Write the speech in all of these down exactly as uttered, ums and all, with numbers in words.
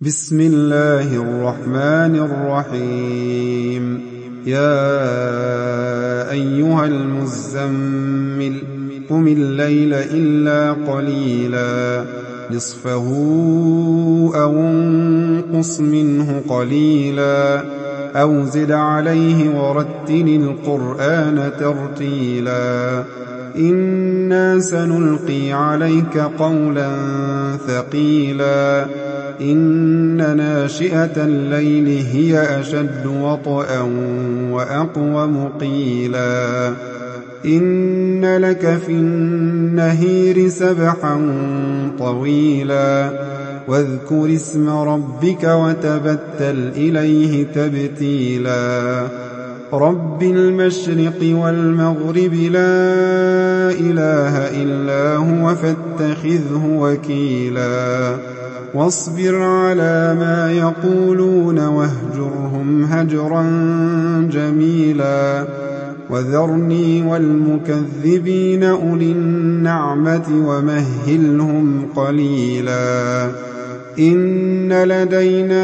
بسم الله الرحمن الرحيم. يا أيها المزمل قم الليل إلا قليلا نصفه أو انقص منه قليلا أو زد عليه ورتل القرآن ترتيلا إنا سنلقي عليك قولا ثقيلا إن ناشئة الليل هي أشد وطئا وأقوم قيلا إن لك في النهير سبحا طويلا واذكر اسم ربك وتبتل إليه تبتيلا رب المشرق والمغرب لا إله إلا هو فاتخذه وكيلا واصبر على ما يقولون واهجرهم هجرا جميلا وذرني والمكذبين أولي النعمة ومهلهم قليلا إن لدينا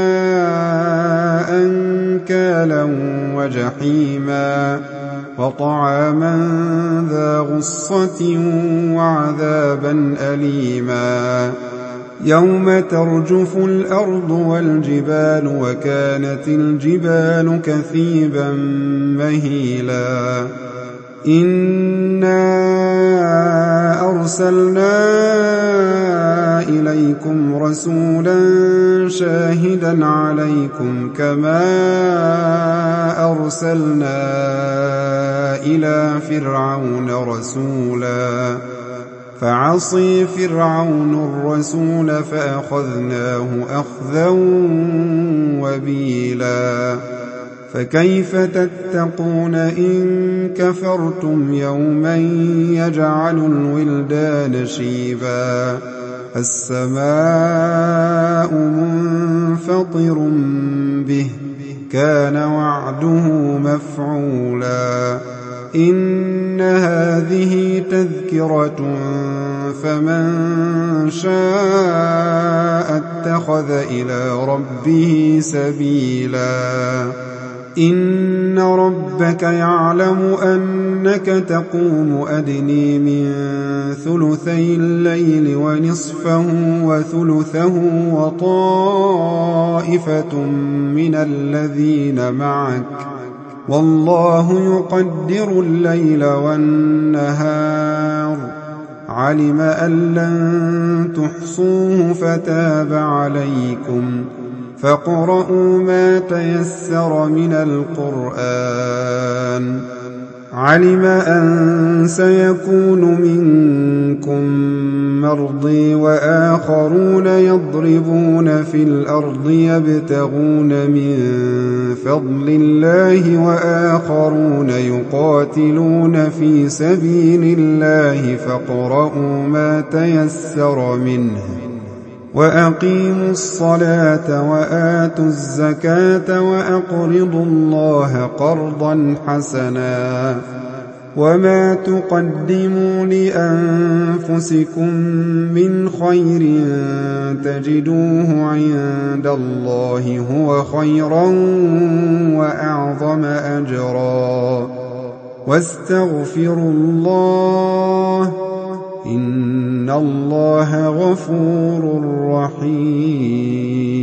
أنكالا وجحيما وطعاما ذا غصة وعذابا أليما يوم ترجف الأرض والجبال وكانت الجبال كثيبا مهيلا إنا أرسلنا إليكم رسولا شاهدا عليكم كما أرسلنا إلى فرعون رسولا فعصي فرعون الرسول فأخذناه أخذا وبيلا فكيف تتقون إن كفرتم يوما يجعل الولدان شيبا السماء منفطر به كان وعده مفعولا إن هذه تذكرة فمن شاء اتخذ إلى ربه سبيلا إن ربك يعلم أنك تقوم أدني من ثلثي الليل ونصفه وثلثه وطائفة من الذين معك والله يقدر الليل والنهار علم أن لن تحصوه فتاب عليكم فاقرؤوا ما تيسر من القرآن علم أن سيكون منكم مرضى وآخرون يضربون في الأرض يبتغون من فضل الله وآخرون يقاتلون في سبيل الله فاقرؤوا ما تيسر منه وأقيموا الصلاة وآتوا الزكاة وأقرضوا الله قرضا حسنا وما تقدموا لأنفسكم من خير تجدوه عند الله هو خيرا وأعظم أجرا واستغفروا الله إن الله غفور رحيم.